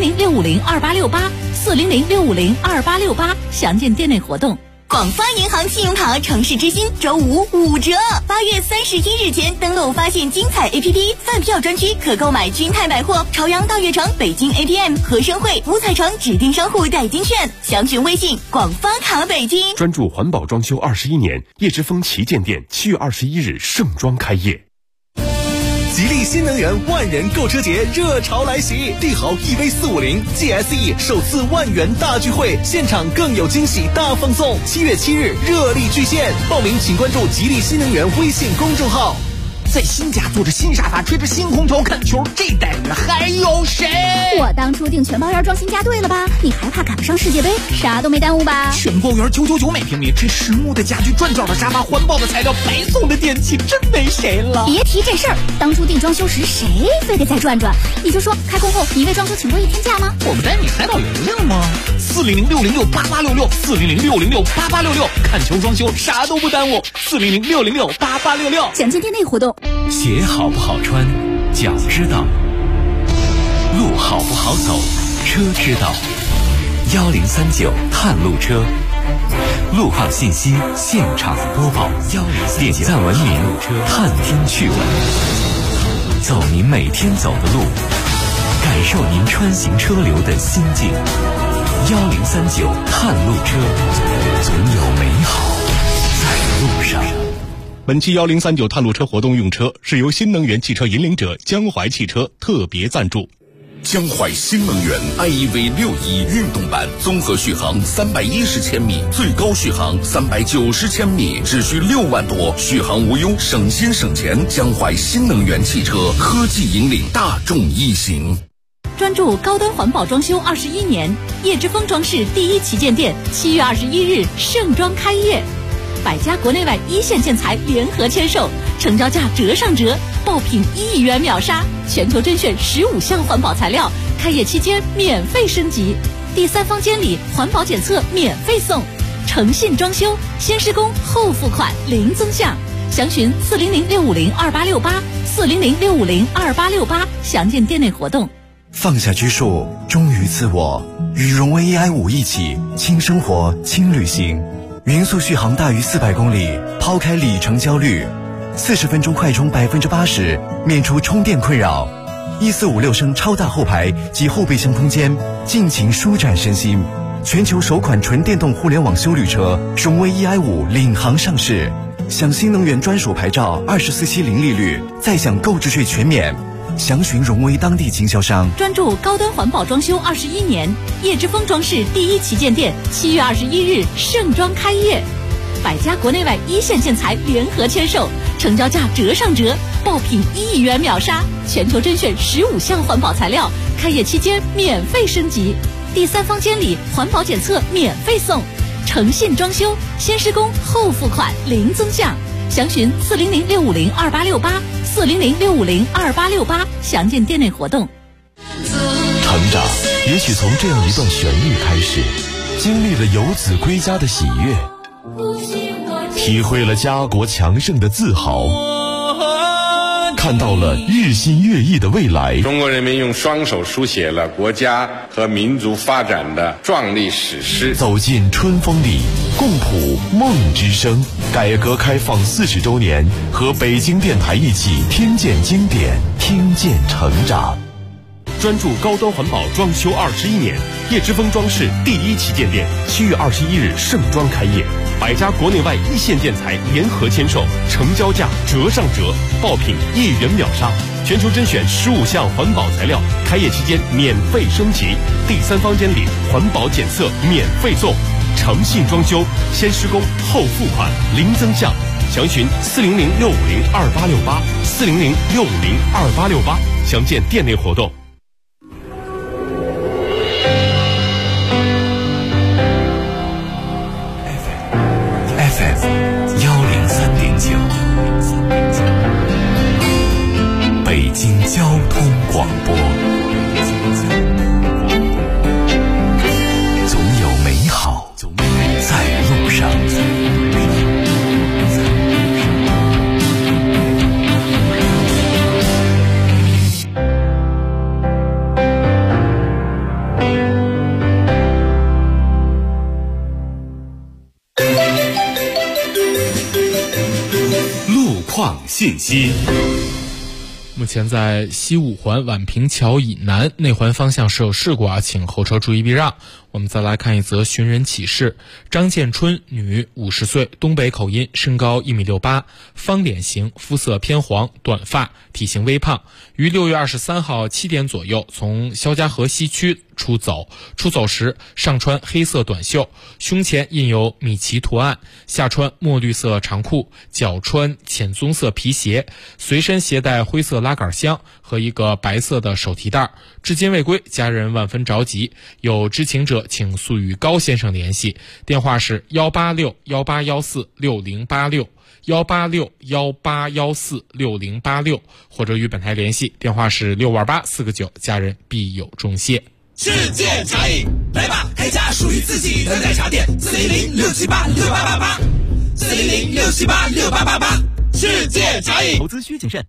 400-650-2868，400-650-2868，详见店内活动。 广发银行信用卡城市之星周5 5折，8月31日前登录发现精彩 APP 饭票专区，可购买君泰百货、朝阳大悦城、北京 APM、和生汇、五彩城指定商户代金券。详询微信广发卡北京。 专注环保装修21年，叶之峰旗舰店7月21日盛装开业。 吉利新能源万人购车节热潮来袭，帝豪 EV450 GSE 首次10000元大聚会，现场更有惊喜大放送。7月7日热力巨献，报名请关注吉利新能源微信公众号。 在新家坐着新沙发，吹着新空调看球，这待遇还有谁？ 我当初订全包园装新家对了吧？你还怕赶不上世界杯？啥都没耽误吧？ 全包园999每平米，这实木的家具，转角的沙发，环保的材料，白送的电器，真没谁了。 别提这事儿，当初订装修时谁非得再转转？你就说开工后你为装修请过1天假吗？ 我们带你猜到油亮吗？400-606-8866，400-600-8866，看球装修啥都不耽误。400-600-8866， 详见店内活动。 鞋好不好穿，脚知道；路好不好走，车知道。1039探路车，路况信息现场播报。点赞文明，探听趣闻，走您每天走的路，感受您穿行车流的心境。1039探路车，总有美好在路上。 本期1039探路车活动用车是由新能源汽车引领者江淮汽车特别赞助。 江淮新能源 iEV61运动版，综合续航310千米，最高续航390千米，只需6万多，续航无忧，省心省钱。江淮新能源汽车科技引领大众一行。 专注高端环保装修21年，叶之峰装饰第1旗舰店7月21日盛装开业百家国内外一线建材联合签售，成交价折上折，爆品1亿元秒杀，全球甄选15项环保材料，开业期间免费升级，第3方监理环保检测免费送，诚信装修，先施工后付款零增项，详询400-650-2868，400-650-2868，详见店内活动。 放下拘束，忠于自我，与荣威 EI5一起轻生活轻旅行，匀速续航大于400公里，抛开里程焦虑，40分钟快充80%，免除充电困扰，1456升超大后排及后备箱空间，尽情舒展身心。全球首款纯电动互联网休旅车荣威 EI5领航上市，享新能源专属牌照，24期零利率，再享购置税全免。详询荣威当地经销商。 专注高端环保装修21年，叶之峰装饰第1旗舰店7月21日盛装开业，百家国内外一线建材联合签售，成交价折上折，爆品1亿元秒杀，全球甄选15项环保材料，开业期间免费升级，第3方监理环保检测免费送，诚信装修，先施工后付款零增项，详询400-650-2868，400-650-2868，详见店内活动。 成长也许从这样一段旋律开始，经历了游子归家的喜悦，体会了家国强盛的自豪，看到了日新月异的未来。 中国人民用双手书写了国家和民族发展的壮丽史诗。 走进春风里，共谱梦之声。改革开放40周年，和北京电台一起听见经典，听见成长。 专注高端环保装修21年，叶之峰装饰第1旗舰店7月21日盛装开业，百家国内外一线建材联合签售，成交价折上折，爆品1亿元秒杀，全球甄选15项环保材料，开业期间免费升级，第3方监理环保检测免费送，诚信装修，先施工后付款零增项，详询400-650-2868，400-650-2868，详见店内活动。 103.9，北京交通广播。总有美好在路上。 信息。 目前在西五环宛平桥以南内环方向是有事故啊，请后车注意避让。我们再来看一则寻人启事：张建春，女，50岁，东北口音，身高1.68米，方脸型，肤色偏黄，短发，体型微胖，于6月23号7点左右从肖家河西区出走时上穿黑色短袖，胸前印有米奇图案，下穿墨绿色长裤，脚穿浅棕色皮鞋，随身携带灰色拉杆箱和一个白色的手提袋，至今未归，家人万分着急，有知情者请速与高先生联系，电话是186-1814-6086，186-1814-6086，或者与本台联系，电话是628-4个9，家人必有重谢。 世界茶饮，来吧，开家属于自己的奶茶店，400-678-6888，400-678-6888，世界茶饮。 投资需谨慎。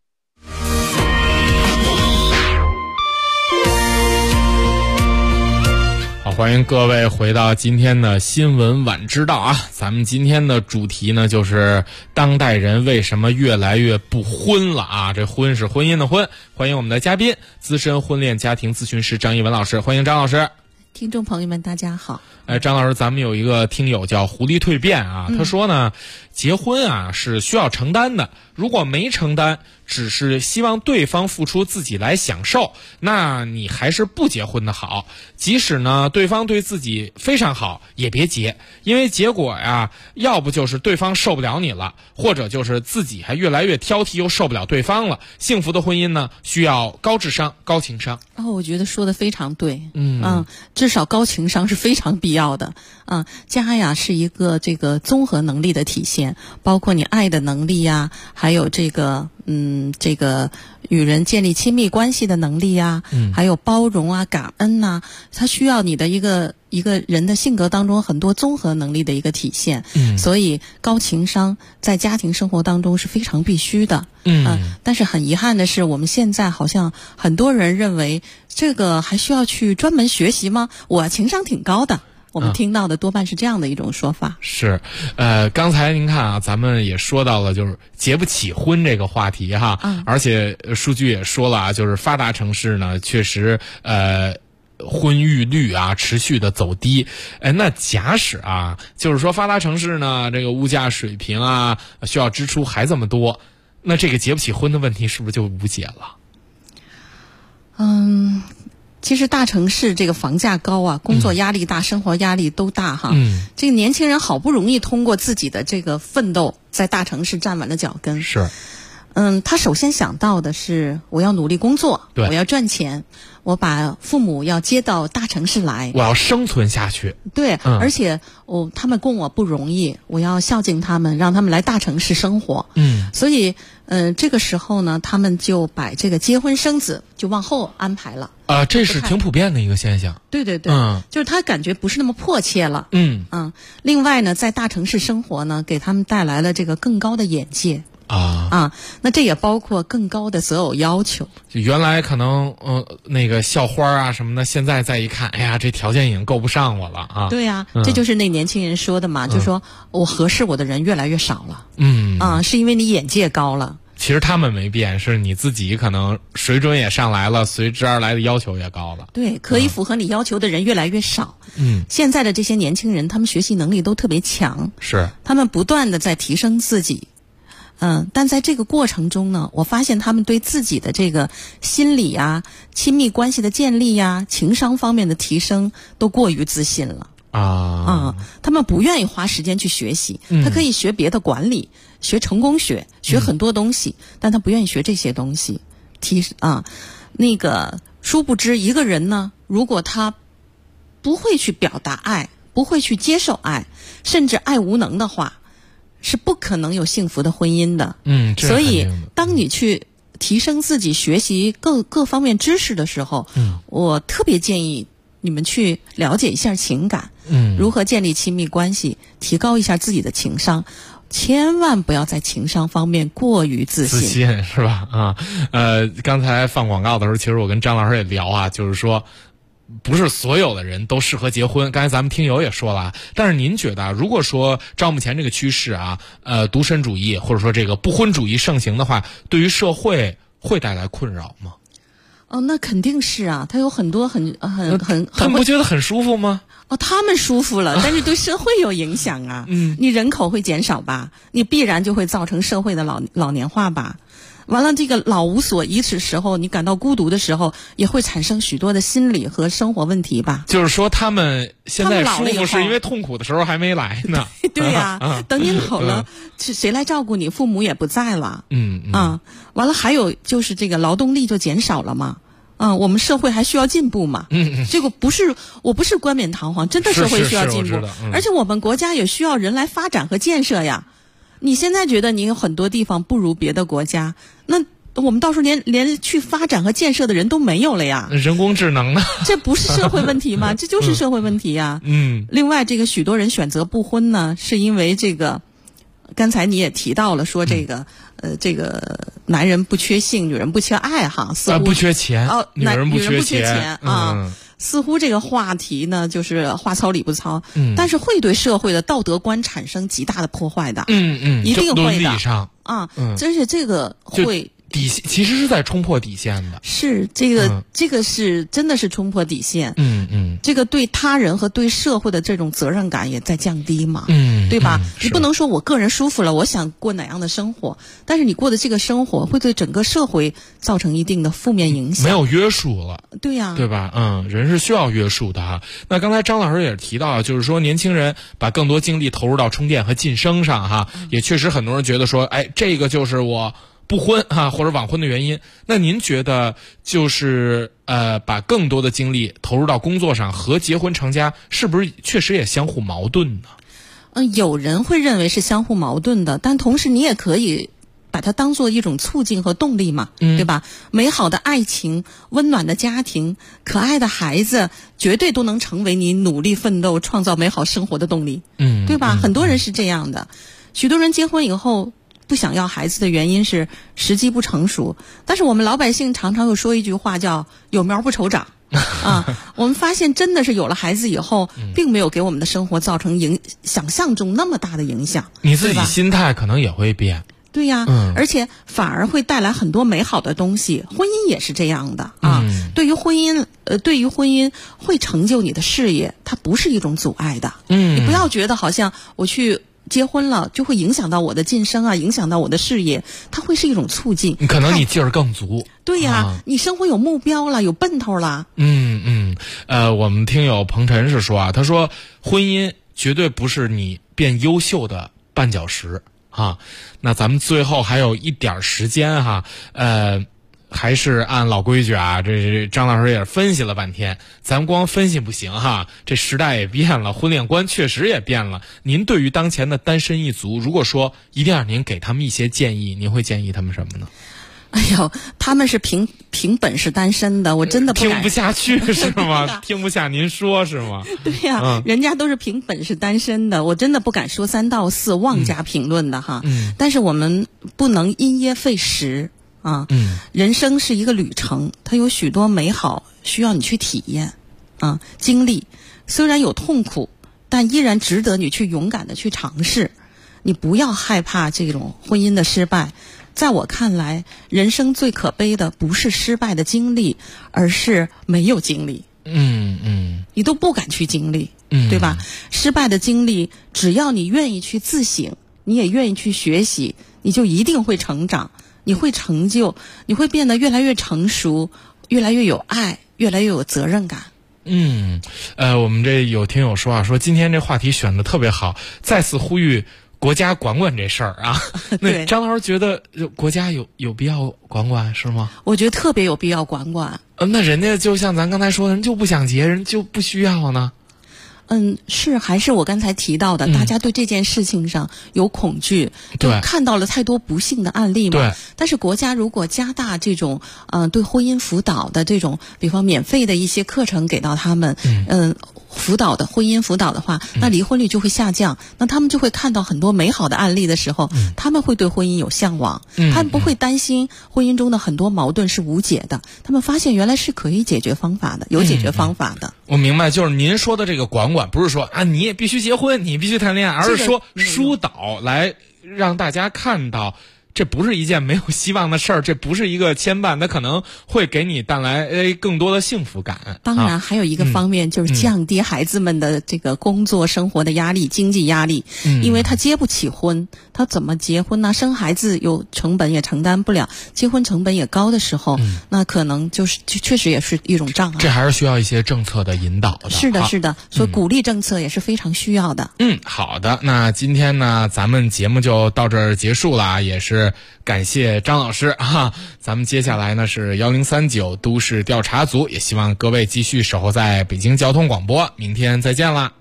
好，欢迎各位回到今天的新闻晚知道啊！咱们今天的主题呢，就是当代人为什么越来越不婚了啊？这婚是婚姻的婚。欢迎我们的嘉宾，资深婚恋家庭咨询师张一文老师，欢迎张老师。 听众朋友们，大家好。 张老师，咱们有一个听友叫狐狸蜕变啊，他说呢，结婚啊是需要承担的，如果没承担，只是希望对方付出自己来享受，那你还是不结婚的好。即使呢对方对自己非常好，也别结，因为结果呀，要不就是对方受不了你了，或者就是自己还越来越挑剔，又受不了对方了。幸福的婚姻呢，需要高智商、高情商。 我觉得说的非常对。至少高情商是非常必要的。家呀是一个这个综合能力的体现。 现，包括你爱的能力呀，还有这个与人建立亲密关系的能力呀，还有包容啊、感恩呐，它需要你的一个人的性格当中很多综合能力的一个体现。所以高情商在家庭生活当中是非常必须的。但是很遗憾的是，我们现在好像很多人认为这个还需要去专门学习吗？我情商挺高的。我们听到的多半是这样的一种说法。 是，刚才您看啊，咱们也说到了就是结不起婚这个话题哈，而且数据也说了啊，就是发达城市呢确实婚育率啊持续的走低。那假使啊，就是说发达城市呢这个物价水平啊需要支出还这么多，那这个结不起婚的问题是不是就无解了？ 其实大城市这个房价高啊，工作压力大，生活压力都大哈。这个年轻人好不容易通过自己的这个奋斗，在大城市站稳了脚跟。 是。 他首先想到的是，我要努力工作，我要赚钱，我把父母要接到大城市来， 我要生存下去。 对，而且他们供我不容易，我要孝敬他们，让他们来大城市生活。所以这个时候呢，他们就把这个结婚生子就往后安排了。 这是挺普遍的一个现象。 对对对，就是他感觉不是那么迫切了。另外呢，在大城市生活呢，给他们带来了这个更高的眼界。那这也包括更高的择偶要求。 就原来可能那个校花啊什么的，现在再一看，哎呀，这条件已经够不上我了啊。 对呀，这就是那年轻人说的嘛，就说我合适我的人越来越少了。是因为你眼界高了。 其实他们没变，是你自己可能水准也上来了，随之而来的要求也高了。 对，可以符合你要求的人越来越少。现在的这些年轻人，他们学习能力都特别强， 是他们不断的在提升自己。但在这个过程中呢，我发现他们对自己的这个心理啊、亲密关系的建立呀、情商方面的提升都过于自信了。他们不愿意花时间去学习。他可以学别的管理，学成功学，学很多东西，但他不愿意学这些东西。殊不知一个人呢，如果他不会去表达爱，不会去接受爱，甚至爱无能的话，是不可能有幸福的婚姻的。所以当你去提升自己、学习各方面知识的时候，我特别建议你们去了解一下情感，如何建立亲密关系，提高一下自己的情商。千万不要在情商方面过于自信， 是吧？刚才放广告的时候，其实我跟张老师也聊啊，就是说不是所有的人都适合结婚。刚才咱们听友也说了，但是您觉得，如果说照目前这个趋势啊，独身主义或者说这个不婚主义盛行的话，对于社会会带来困扰吗？ 那肯定是啊，他有很多他们不觉得很舒服吗？ 他们舒服了，但是对社会有影响啊。你人口会减少吧，你必然就会造成社会的老年化吧。完了，这个老无所依的时候，你感到孤独的时候，也会产生许多的心理和生活问题吧。 就是说，他们现在舒服是因为痛苦的时候还没来呢。 对呀，等你老了，谁来照顾你？父母也不在了。完了，还有就是这个劳动力就减少了嘛。我们社会还需要进步嘛？这个我不是冠冕堂皇，真的社会需要进步，而且我们国家也需要人来发展和建设呀。你现在觉得你有很多地方不如别的国家，那我们到时候连去发展和建设的人都没有了呀。 人工智能呢？这不是社会问题吗？这就是社会问题呀。另外，这个许多人选择不婚呢，是因为这个，刚才你也提到了，说这个男人不缺性，女人不缺爱哈，似乎不缺钱女人不缺钱啊。似乎这个话题呢，就是话糙理不糙，但是会对社会的道德观产生极大的破坏的。一定会的啊。而且这个会其实是在冲破底线的。 是这个是真的是冲破底线。这个对他人和对社会的这种责任感也在降低嘛。对吧？你不能说我个人舒服了，我想过哪样的生活，但是你过的这个生活会对整个社会造成一定的负面影响， 没有约束了。 对呀， 对吧？人是需要约束的哈。那刚才张老师也提到，就是说年轻人把更多精力投入到充电和晋升上哈，也确实很多人觉得说，哎，这个就是我不婚或者晚婚的原因。那您觉得就是把更多的精力投入到工作上和结婚成家，是不是确实也相互矛盾呢？ 有人会认为是相互矛盾的，但同时你也可以把它当做一种促进和动力嘛，对吧？美好的爱情、温暖的家庭、可爱的孩子，绝对都能成为你努力奋斗、创造美好生活的动力，对吧？很多人是这样的，许多人结婚以后不想要孩子的原因是时机不成熟，但是我们老百姓常常又说一句话叫“有苗不愁长”。我们发现真的是有了孩子以后，并没有给我们的生活造成想象中那么大的影响。 你自己心态可能也会变。 对呀，而且反而会带来很多美好的东西。婚姻也是这样的啊。对于婚姻会成就你的事业，它不是一种阻碍的。你不要觉得好像我去结婚了就会影响到我的晋升啊，影响到我的事业，它会是一种促进。 可能你劲儿更足。 对呀，你生活有目标了，有奔头了。 我们听友彭晨是说啊，他说婚姻绝对不是你变优秀的绊脚石啊。那咱们最后还有一点时间哈，还是按老规矩啊，这张老师也分析了半天，咱光分析不行哈，这时代也变了，婚恋观确实也变了。您对于当前的单身一族，如果说一定让您给他们一些建议，您会建议他们什么呢？ 哎呦，他们是凭本事单身的，我真的不敢听不下去是吗？听不下您说是吗？ 对呀，人家都是凭本事单身的，我真的不敢说3道4妄加评论的哈。但是我们不能因噎废食啊。人生是一个旅程，它有许多美好需要你去体验啊，经历虽然有痛苦，但依然值得你去勇敢的去尝试。你不要害怕这种婚姻的失败。在我看来，人生最可悲的不是失败的经历，而是没有经历。你都不敢去经历，对吧？失败的经历，只要你愿意去自省，你也愿意去学习，你就一定会成长，你会成就，你会变得越来越成熟，越来越有爱，越来越有责任感。 我们这有听友说啊，说今天这话题选的特别好，再次呼吁国家管管这事儿啊。那张老师觉得国家有必要管管是吗？ 我觉得特别有必要管管。 那人家就像咱刚才说的，人就不想结，人就不需要呢。 是还是我刚才提到的，大家对这件事情上有恐惧，就看到了太多不幸的案例嘛。但是国家如果加大这种对婚姻辅导的这种，比方免费的一些课程给到他们，婚姻辅导的话，那离婚率就会下降。那他们就会看到很多美好的案例的时候，他们会对婚姻有向往，他们不会担心婚姻中的很多矛盾是无解的，他们发现原来是可以解决方法的，有解决方法的。 我明白，就是您说的这个管管，不是说啊你也必须结婚，你必须谈恋爱，而是说疏导来让大家看到。这不是一件没有希望的事儿，这不是一个牵绊，它可能会给你带来更多的幸福感。 当然，还有一个方面就是降低孩子们的这个工作生活的压力、经济压力，因为他结不起婚，他怎么结婚呢？生孩子有成本也承担不了，结婚成本也高的时候，那可能就确实也是一种障碍。 这还是需要一些政策的引导的。 是的，是的，所以鼓励政策也是非常需要的。 好的，那今天呢，咱们节目就到这儿结束了，也是感谢张老师哈。咱们接下来呢是1039都市调查组，也希望各位继续守候在北京交通广播，明天再见啦。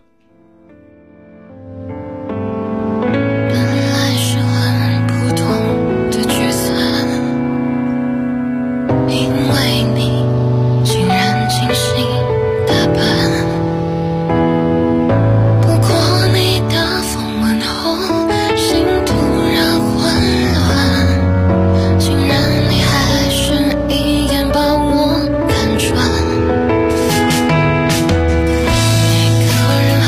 人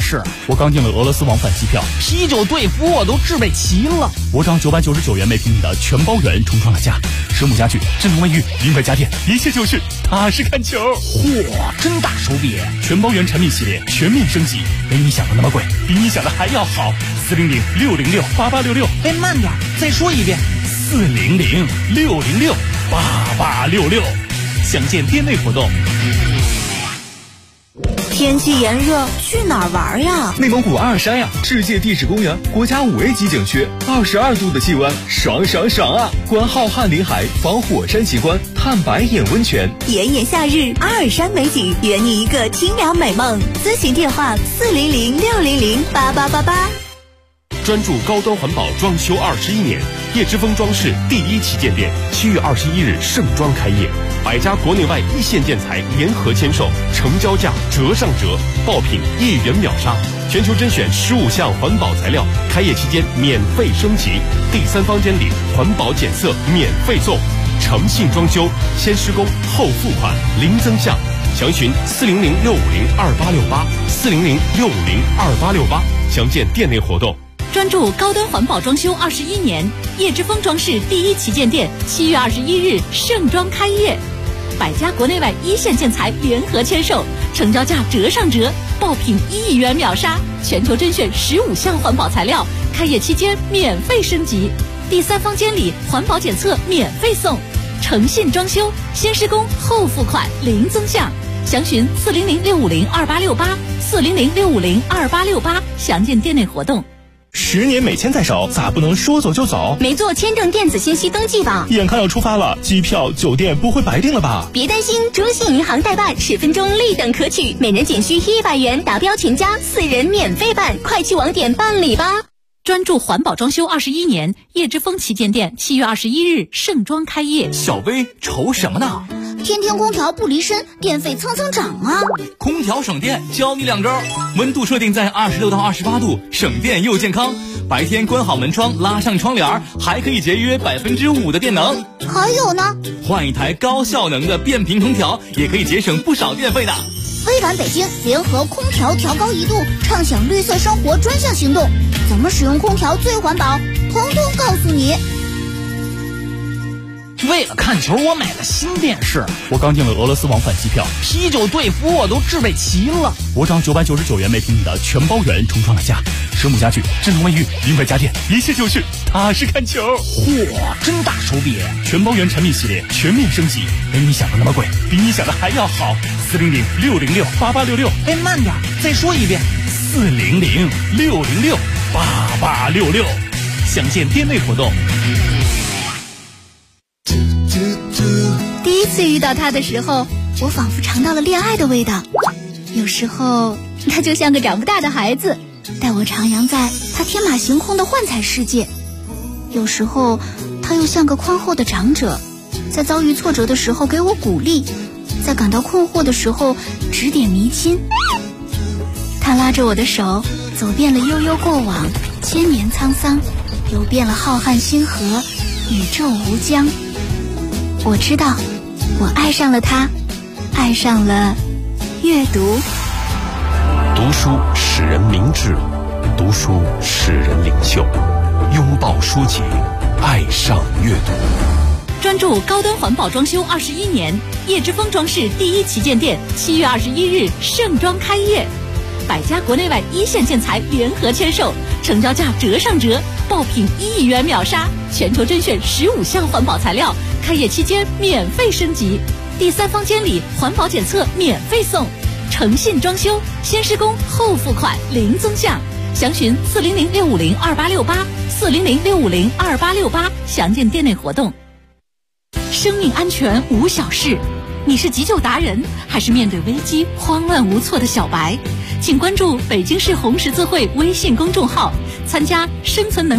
事。 我刚订了俄罗斯往返机票， 啤酒、队服我都置备齐了。 我涨999元每平米的全包圆重创了家，蛇母家具、智能卫浴、零摆家电，一切就是踏实看球。 嚯，真大手笔！ 全包圆产品系列全面升级，没你想的那么贵，比你想的还要好。400-606-8866。 哎，慢点，再说一遍。 400-606-8866。详见店内活动。 天气炎热，去哪儿玩呀？ 内蒙古阿尔山呀，世界地质公园，国家5A 级景区，22度的气温，爽爽爽啊！观浩瀚林海，访火山奇观，探白眼温泉。 炎炎夏日，阿尔山美景，圆你一个清凉美梦。咨询电话400-600-8888。 专注高端环保装修21年，叶之峰装饰第1旗舰店7月21日盛装开业，100家国内外一线建材联合签售，成交价折上折，爆品1元秒杀，全球甄选15项环保材料，开业期间免费升级，第3房间里环保检测免费送，诚信装修，先施工后付款，零增项，详询400-650-2868，400-650-2868，详见店内活动。 专注高端环保装修21年，叶之峰装饰第1旗舰店7月21日盛装开业，100家国内外一线建材联合签售，成交价折上折，爆品1亿元秒杀，全球甄选15项环保材料，开业期间免费升级，第3房间里环保检测免费送，诚信装修，先施工后付款，零增项，详询400-650-2868，400-650-2868，详见店内活动。 10年美签在手，咋不能说走就走？ 没做签证电子信息登记吧？ 眼看要出发了，机票、酒店不会白订了吧？ 别担心，中信银行代办10分钟立等可取，每人仅需100元，达标全家4人免费办，快去网点办理吧。 专注环保装修21年，叶之峰旗舰店7月21日盛装开业。 小薇愁什么呢？ 天天空调不离身，电费蹭蹭涨啊！ 空调省电，教你2招：温度设定在26到28度，省电又健康。白天关好门窗，拉上窗帘，还可以节约5%的电能。 还有呢， 换一台高效能的变频空调，也可以节省不少电费的。 微软北京联合空调调高1度，畅享绿色生活专项行动，怎么使用空调最环保，统统告诉你。 为了看球，我买了新电视。 我刚订了俄罗斯往返机票， 啤酒、队服我都置备齐了。 我涨999元每平米的全包圆重创了家，蛇母家具、智能卫浴、零摆家电，一切就是踏实看球。 嚯，真大手笔！ 全包圆产品系列全面升级，没你想的那么贵，比你想的还要好。400-600-8866。 哎，慢点，再说一遍。 400-600-8866。详见店内活动。 第一次遇到他的时候，我仿佛尝到了恋爱的味道。有时候他就像个长不大的孩子，带我徜徉在他天马行空的幻彩世界；有时候他又像个宽厚的长者，在遭遇挫折的时候给我鼓励，在感到困惑的时候指点迷津。他拉着我的手，走遍了悠悠过往，千年沧桑，游遍了浩瀚星河，宇宙无疆。我知道，我爱上了他，爱上了阅读。 读书使人明智，读书使人领袖，拥抱书籍，爱上阅读。 专注高端环保装修21年，叶之峰装饰第1旗舰店7月21日盛装开业，100家国内外一线建材联合签售，成交价折上折，爆品1亿元秒杀，全球甄选15项环保材料，开业期间免费升级，第3房间里环保检测免费送，诚信装修，先施工后付款，零增项，详询400-650-2868，400-650-2868，详见店内活动。生命安全无小事，你是急救达人，还是面对危机慌乱无措的小白？请关注北京市红十字会微信公众号，参加生存能